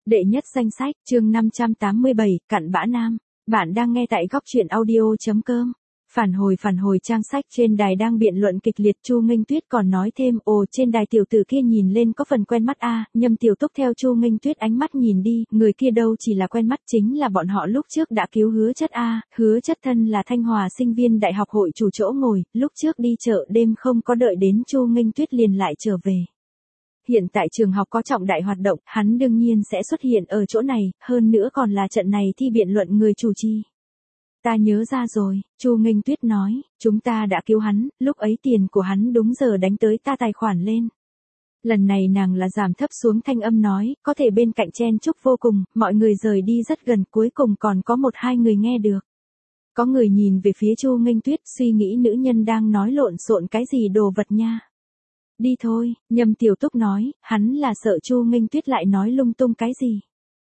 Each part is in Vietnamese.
Đệ nhất danh sách, chương 587, cặn bã nam. Bạn đang nghe tại góc truyện audio.com. Phản hồi trang sách trên đài đang biện luận kịch liệt. Chu Nghênh Tuyết còn nói thêm, trên đài tiểu tử kia nhìn lên có phần quen mắt a. Nhâm Tiểu Túc theo Chu Nghênh Tuyết ánh mắt nhìn đi, người kia đâu chỉ là quen mắt, chính là bọn họ lúc trước đã cứu Hứa Chất a. Hứa Chất thân là Thanh Hòa sinh viên đại học hội chủ chỗ ngồi, lúc trước đi chợ đêm không có đợi đến Chu Nghênh Tuyết liền lại trở về. Hiện tại trường học có trọng đại hoạt động, hắn đương nhiên sẽ xuất hiện ở chỗ này, hơn nữa còn là trận này thi biện luận người chủ trì. Ta nhớ ra rồi, Chu Nghênh Tuyết nói, chúng ta đã cứu hắn, lúc ấy tiền của hắn đúng giờ đánh tới ta tài khoản lên. Lần này nàng là giảm thấp xuống thanh âm nói, có thể bên cạnh chen chúc vô cùng, mọi người rời đi rất gần, cuối cùng còn có một hai người nghe được. Có người nhìn về phía Chu Nghênh Tuyết, suy nghĩ nữ nhân đang nói lộn xộn cái gì đồ vật nha. Đi thôi, Nhâm Tiểu Túc nói, hắn là sợ Chu Nghênh Tuyết lại nói lung tung cái gì.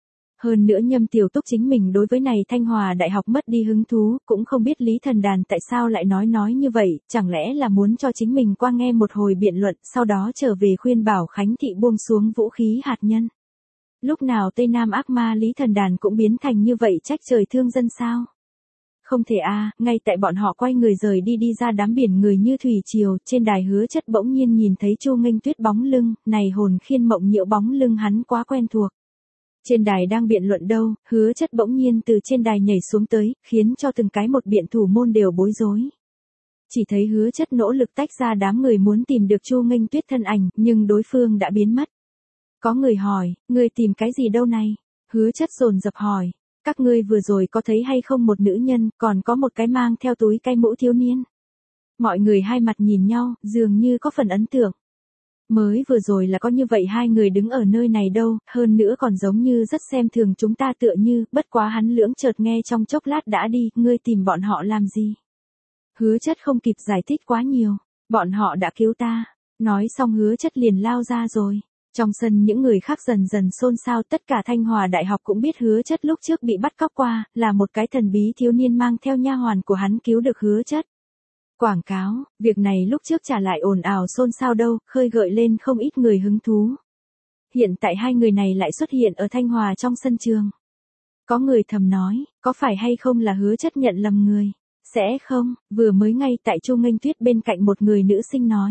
Hơn nữa Nhâm Tiểu Túc chính mình đối với này Thanh Hòa đại học mất đi hứng thú, cũng không biết Lý Thần Đàn tại sao lại nói như vậy, chẳng lẽ là muốn cho chính mình qua nghe một hồi biện luận, sau đó trở về khuyên bảo Khánh Thị buông xuống vũ khí hạt nhân. Lúc nào Tây Nam ác ma Lý Thần Đàn cũng biến thành như vậy, trách trời thương dân sao? Không thể a, ngay tại bọn họ quay người rời đi ra đám biển người như thủy triều, trên đài Hứa Chất bỗng nhiên nhìn thấy Chu Nghênh Tuyết bóng lưng, này hồn khiên mộng nhiễu bóng lưng hắn quá quen thuộc. Trên đài đang biện luận đâu, Hứa Chất bỗng nhiên từ trên đài nhảy xuống tới, khiến cho từng cái một biện thủ môn đều bối rối. Chỉ thấy Hứa Chất nỗ lực tách ra đám người muốn tìm được Chu Nghênh Tuyết thân ảnh, nhưng đối phương đã biến mất. Có người hỏi, người tìm cái gì đâu này? Hứa Chất dồn dập hỏi. Các ngươi vừa rồi có thấy hay không một nữ nhân, còn có một cái mang theo túi cây mũ thiếu niên. Mọi người hai mặt nhìn nhau, dường như có phần ấn tượng. Mới vừa rồi là có như vậy hai người đứng ở nơi này đâu, hơn nữa còn giống như rất xem thường chúng ta tựa như, bất quá hắn lưỡng chợt nghe trong chốc lát đã đi, ngươi tìm bọn họ làm gì? Hứa Chất không kịp giải thích quá nhiều, bọn họ đã cứu ta. Nói xong Hứa Chất liền lao ra rồi. Trong sân những người khác dần dần xôn xao, tất cả Thanh Hòa đại học cũng biết Hứa Chất lúc trước bị bắt cóc qua, là một cái thần bí thiếu niên mang theo nha hoàn của hắn cứu được Hứa Chất. Quảng cáo, việc này lúc trước trả lại ồn ào xôn xao đâu, khơi gợi lên không ít người hứng thú. Hiện tại hai người này lại xuất hiện ở Thanh Hòa trong sân trường. Có người thầm nói, có phải hay không là Hứa Chất nhận lầm người? Sẽ không, vừa mới ngay tại Chu Nghênh Tuyết bên cạnh một người nữ sinh nói.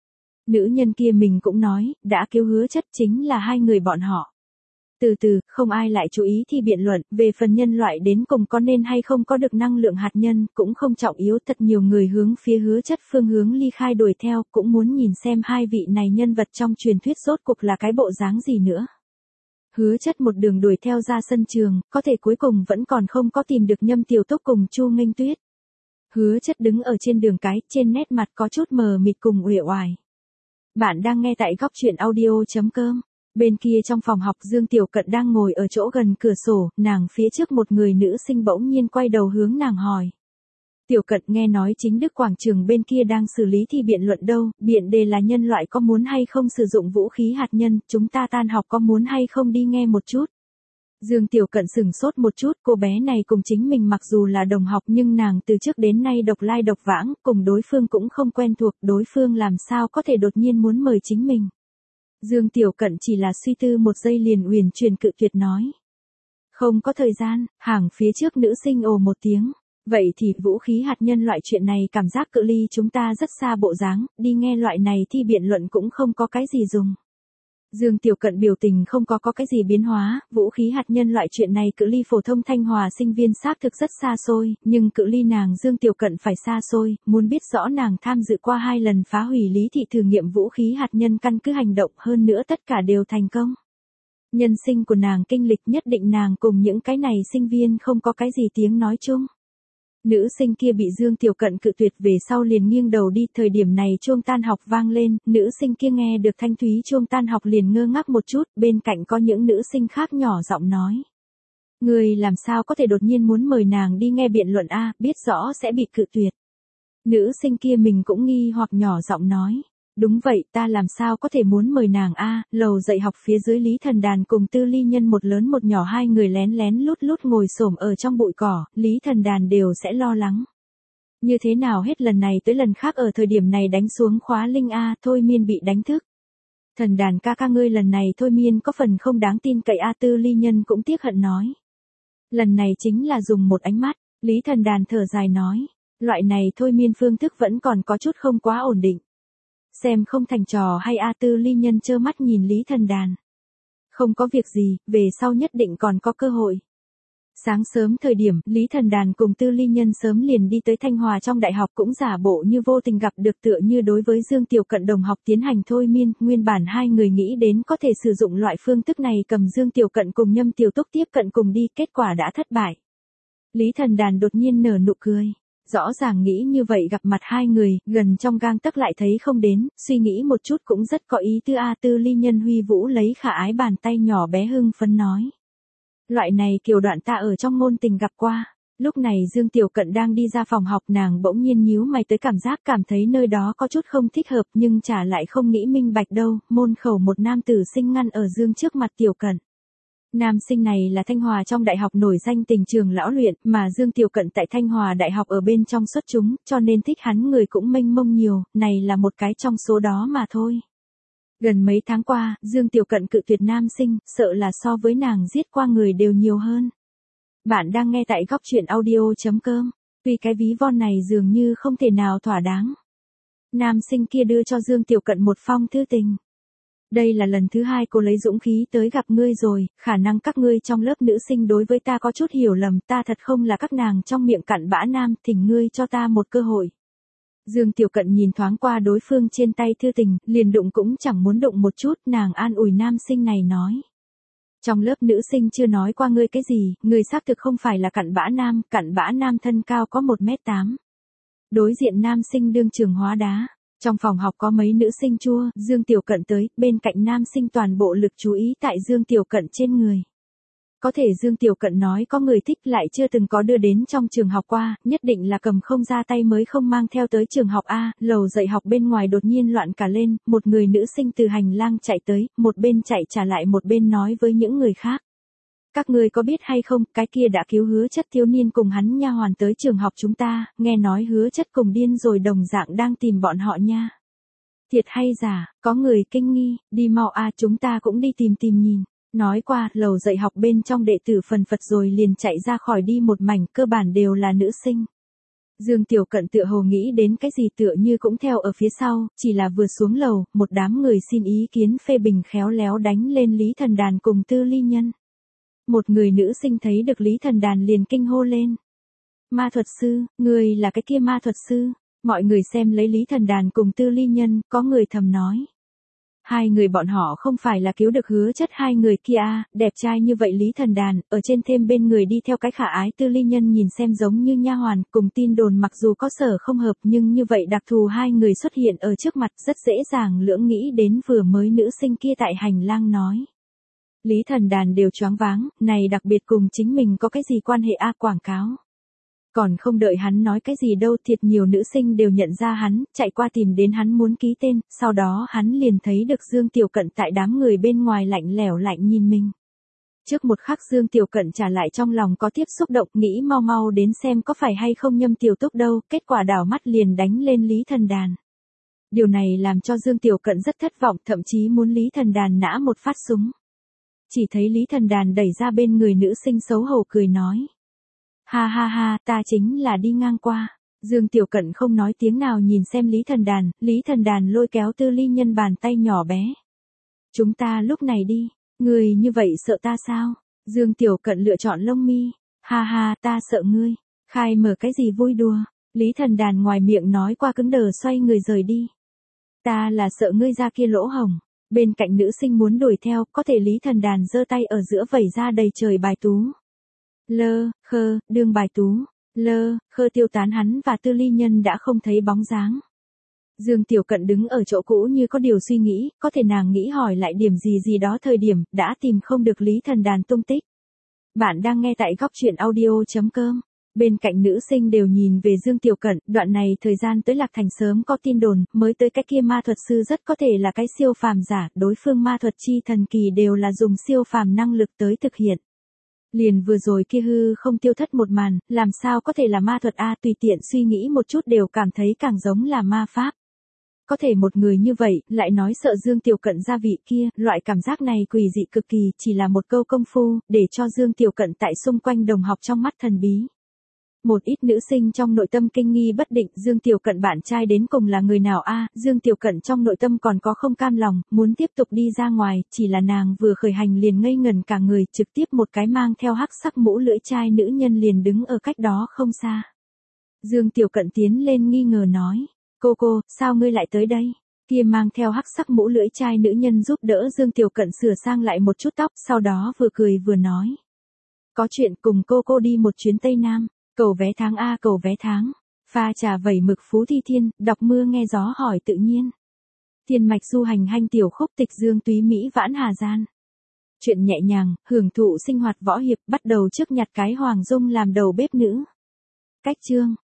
Nữ nhân kia mình cũng nói, đã cứu Hứa Chất chính là hai người bọn họ. Từ từ, không ai lại chú ý thi biện luận, về phần nhân loại đến cùng có nên hay không có được năng lượng hạt nhân, cũng không trọng yếu, thật nhiều người hướng phía Hứa Chất phương hướng ly khai đuổi theo, cũng muốn nhìn xem hai vị này nhân vật trong truyền thuyết rốt cuộc là cái bộ dáng gì nữa. Hứa Chất một đường đuổi theo ra sân trường, có thể cuối cùng vẫn còn không có tìm được Nhâm Tiểu Túc cùng Chu Nghênh Tuyết. Hứa Chất đứng ở trên đường cái, trên nét mặt có chút mờ mịt cùng uể oải. Bạn đang nghe tại góc truyện audio.com. Bên kia trong phòng học Dương Tiểu Cận đang ngồi ở chỗ gần cửa sổ, nàng phía trước một người nữ sinh bỗng nhiên quay đầu hướng nàng hỏi. Tiểu Cận nghe nói chính Đức quảng trường bên kia đang xử lý thi biện luận đâu, biện đề là nhân loại có muốn hay không sử dụng vũ khí hạt nhân, chúng ta tan học có muốn hay không đi nghe một chút. Dương Tiểu Cận sửng sốt một chút, cô bé này cùng chính mình mặc dù là đồng học nhưng nàng từ trước đến nay độc lai độc vãng, cùng đối phương cũng không quen thuộc, đối phương làm sao có thể đột nhiên muốn mời chính mình. Dương Tiểu Cận chỉ là suy tư một giây liền uyển chuyển cự tuyệt nói. Không có thời gian, hàng phía trước nữ sinh ồ một tiếng. Vậy thì vũ khí hạt nhân loại chuyện này cảm giác cự ly chúng ta rất xa bộ dáng, đi nghe loại này thi biện luận cũng không có cái gì dùng. Dương Tiểu Cận biểu tình không có cái gì biến hóa, vũ khí hạt nhân loại chuyện này cự ly phổ thông Thanh Hòa sinh viên xác thực rất xa xôi, nhưng cự ly nàng Dương Tiểu Cận phải xa xôi, muốn biết rõ nàng tham dự qua 2 lần phá hủy Lý Thị thử nghiệm vũ khí hạt nhân căn cứ hành động, hơn nữa tất cả đều thành công. Nhân sinh của nàng kinh lịch nhất định nàng cùng những cái này sinh viên không có cái gì tiếng nói chung. Nữ sinh kia bị Dương Tiểu Cận cự tuyệt về sau liền nghiêng đầu đi, thời điểm này chuông tan học vang lên, nữ sinh kia nghe được thanh thúy chuông tan học liền ngơ ngác một chút, bên cạnh có những nữ sinh khác nhỏ giọng nói. Người làm sao có thể đột nhiên muốn mời nàng đi nghe biện luận a, biết rõ sẽ bị cự tuyệt. Nữ sinh kia mình cũng nghi hoặc nhỏ giọng nói. Đúng vậy, ta làm sao có thể muốn mời nàng a, lầu dạy học phía dưới Lý Thần Đàn cùng Tư Ly Nhân một lớn một nhỏ hai người lén lén lút lút ngồi xổm ở trong bụi cỏ, Lý Thần Đàn đều sẽ lo lắng. Như thế nào hết lần này tới lần khác ở thời điểm này đánh xuống khóa linh a, thôi miên bị đánh thức. Thần đàn ca ca ngươi lần này thôi miên có phần không đáng tin cậy a. Tư Ly Nhân cũng tiếc hận nói. Lần này chính là dùng một ánh mắt, Lý Thần Đàn thở dài nói. Loại này thôi miên phương thức vẫn còn có chút không quá ổn định. Xem không thành trò hay a. Tư Ly Nhân trơ mắt nhìn Lý Thần Đàn. Không có việc gì, về sau nhất định còn có cơ hội. Sáng sớm thời điểm, Lý Thần Đàn cùng Tư Ly Nhân sớm liền đi tới Thanh Hòa trong đại học cũng giả bộ như vô tình gặp được tựa như đối với Dương Tiểu Cận đồng học tiến hành thôi miên, nguyên bản hai người nghĩ đến có thể sử dụng loại phương thức này cầm Dương Tiểu Cận cùng Nhâm Tiểu Túc tiếp cận cùng đi, kết quả đã thất bại. Lý Thần Đàn đột nhiên nở nụ cười. Rõ ràng nghĩ như vậy gặp mặt hai người, gần trong gang tấc lại thấy không đến, suy nghĩ một chút cũng rất có ý tứ a. Tư Ly Nhân huy vũ lấy khả ái bàn tay nhỏ bé hưng phấn nói. Loại này kiểu đoạn ta ở trong ngôn tình gặp qua. Lúc này Dương Tiểu Cận đang đi ra phòng học, nàng bỗng nhiên nhíu mày tới cảm thấy nơi đó có chút không thích hợp nhưng chả lại không nghĩ minh bạch đâu, môn khẩu một nam tử sinh ngăn ở Dương trước mặt Tiểu Cận. Nam sinh này là Thanh Hòa trong đại học nổi danh tình trường lão luyện, mà Dương Tiểu Cận tại Thanh Hòa đại học ở bên trong xuất chúng, cho nên thích hắn người cũng mênh mông nhiều, này là một cái trong số đó mà thôi. Gần mấy tháng qua, Dương Tiểu Cận cự tuyệt nam sinh, sợ là so với nàng giết qua người đều nhiều hơn. Bạn đang nghe tại góc truyện audio.com. Tuy cái ví von này dường như không thể nào thỏa đáng. Nam sinh kia đưa cho Dương Tiểu Cận một phong thư tình. Đây là lần thứ hai cô lấy dũng khí tới gặp ngươi rồi, khả năng các ngươi trong lớp nữ sinh đối với ta có chút hiểu lầm, ta thật không là các nàng trong miệng cặn bã nam, thỉnh ngươi cho ta một cơ hội. Dương Tiểu Cận nhìn thoáng qua đối phương trên tay thư tình, liền đụng cũng chẳng muốn đụng một chút, nàng an ủi nam sinh này nói. Trong lớp nữ sinh chưa nói qua ngươi cái gì, ngươi xác thực không phải là cặn bã nam thân cao có 1m8. Đối diện nam sinh đương trường hóa đá. Trong phòng học có mấy nữ sinh chua, Dương Tiểu Cận tới, bên cạnh nam sinh toàn bộ lực chú ý tại Dương Tiểu Cận trên người. Có thể Dương Tiểu Cận nói có người thích lại chưa từng có đưa đến trong trường học qua, nhất định là cầm không ra tay mới không mang theo tới trường học a. Lầu dạy học bên ngoài đột nhiên loạn cả lên, một người nữ sinh từ hành lang chạy tới, một bên chạy trả lại một bên nói với những người khác. Các ngươi có biết hay không, cái kia đã cứu Hứa Chất thiếu niên cùng hắn nha hoàn tới trường học chúng ta, nghe nói Hứa Chất cùng điên rồi đồng dạng đang tìm bọn họ nha. Thiệt hay giả, có người kinh nghi, đi mau a, chúng ta cũng đi tìm nhìn. Nói qua, lầu dạy học bên trong đệ tử phần phật rồi liền chạy ra khỏi đi một mảnh, cơ bản đều là nữ sinh. Dương Tiểu Cận tựa hồ nghĩ đến cái gì tựa như cũng theo ở phía sau, chỉ là vừa xuống lầu, một đám người xin ý kiến phê bình khéo léo đánh lên Lý Thần Đàn cùng Tư Ly Nhân. Một người nữ sinh thấy được Lý Thần Đàn liền kinh hô lên. Ma thuật sư, người là cái kia ma thuật sư. Mọi người xem lấy Lý Thần Đàn cùng Tư Ly Nhân, có người thầm nói. Hai người bọn họ không phải là cứu được Hứa Chất hai người kia à, đẹp trai như vậy Lý Thần Đàn, ở trên thêm bên người đi theo cái khả ái Tư Ly Nhân nhìn xem giống như nha hoàn, cùng tin đồn mặc dù có sở không hợp nhưng như vậy đặc thù hai người xuất hiện ở trước mặt rất dễ dàng lưỡng nghĩ đến vừa mới nữ sinh kia tại hành lang nói. Lý Thần Đàn đều choáng váng, này đặc biệt cùng chính mình có cái gì quan hệ a, quảng cáo. Còn không đợi hắn nói cái gì đâu, thiệt nhiều nữ sinh đều nhận ra hắn, chạy qua tìm đến hắn muốn ký tên, sau đó hắn liền thấy được Dương Tiểu Cận tại đám người bên ngoài lạnh lẽo lạnh nhìn mình. Trước một khắc Dương Tiểu Cận trả lại trong lòng có tiếp xúc động, nghĩ mau mau đến xem có phải hay không Nhâm Tiểu Túc đâu, kết quả đảo mắt liền đánh lên Lý Thần Đàn. Điều này làm cho Dương Tiểu Cận rất thất vọng, thậm chí muốn Lý Thần Đàn nã một phát súng. Chỉ thấy Lý Thần Đàn đẩy ra bên người nữ sinh xấu hổ cười nói. Ha ha ha, ta chính là đi ngang qua. Dương Tiểu Cận không nói tiếng nào nhìn xem Lý Thần Đàn lôi kéo Tư Ly Nhân bàn tay nhỏ bé. Chúng ta lúc này đi, người như vậy sợ ta sao? Dương Tiểu Cận lựa chọn lông mi. Ha ha, ta sợ ngươi. Khai mở cái gì vui đùa. Lý Thần Đàn ngoài miệng nói qua cứng đờ xoay người rời đi. Ta là sợ ngươi ra kia lỗ hổng. Bên cạnh nữ sinh muốn đuổi theo, có thể Lý Thần Đàn giơ tay ở giữa vẩy ra đầy trời bài tú. Lơ, khơ, đương bài tú. Lơ, khơ tiêu tán hắn và Tư Ly Nhân đã không thấy bóng dáng. Dương Tiểu Cận đứng ở chỗ cũ như có điều suy nghĩ, có thể nàng nghĩ hỏi lại điểm gì đó thời điểm, đã tìm không được Lý Thần Đàn tung tích. Bạn đang nghe tại góc truyện audio.com. Bên cạnh nữ sinh đều nhìn về Dương Tiểu Cận, đoạn này thời gian tới Lạc Thành sớm có tin đồn, mới tới cái kia ma thuật sư rất có thể là cái siêu phàm giả, đối phương ma thuật chi thần kỳ đều là dùng siêu phàm năng lực tới thực hiện. Liền vừa rồi kia hư không tiêu thất một màn, làm sao có thể là ma thuật a, tùy tiện suy nghĩ một chút đều cảm thấy càng giống là ma pháp. Có thể một người như vậy, lại nói sợ Dương Tiểu Cận gia vị kia, loại cảm giác này quỷ dị cực kỳ, chỉ là một câu công phu, để cho Dương Tiểu Cận tại xung quanh đồng học trong mắt thần bí. Một ít nữ sinh trong nội tâm kinh nghi bất định, Dương Tiểu Cận bạn trai đến cùng là người nào a? Dương Tiểu Cận trong nội tâm còn có không cam lòng, muốn tiếp tục đi ra ngoài, chỉ là nàng vừa khởi hành liền ngây ngần cả người, trực tiếp một cái mang theo hắc sắc mũ lưỡi chai nữ nhân liền đứng ở cách đó không xa. Dương Tiểu Cận tiến lên nghi ngờ nói, cô, sao ngươi lại tới đây? Kia mang theo hắc sắc mũ lưỡi chai nữ nhân giúp đỡ Dương Tiểu Cận sửa sang lại một chút tóc, sau đó vừa cười vừa nói. Có chuyện cùng cô đi một chuyến Tây Nam. Cầu vé tháng A, cầu vé tháng. Pha trà vẩy mực Phú Thi Thiên, đọc mưa nghe gió hỏi tự nhiên. Thiên mạch du hành hanh tiểu khúc tịch Dương túy Mỹ vãn Hà Gian. Chuyện nhẹ nhàng, hưởng thụ sinh hoạt võ hiệp, bắt đầu trước nhặt cái Hoàng Dung làm đầu bếp nữ. Cách chương.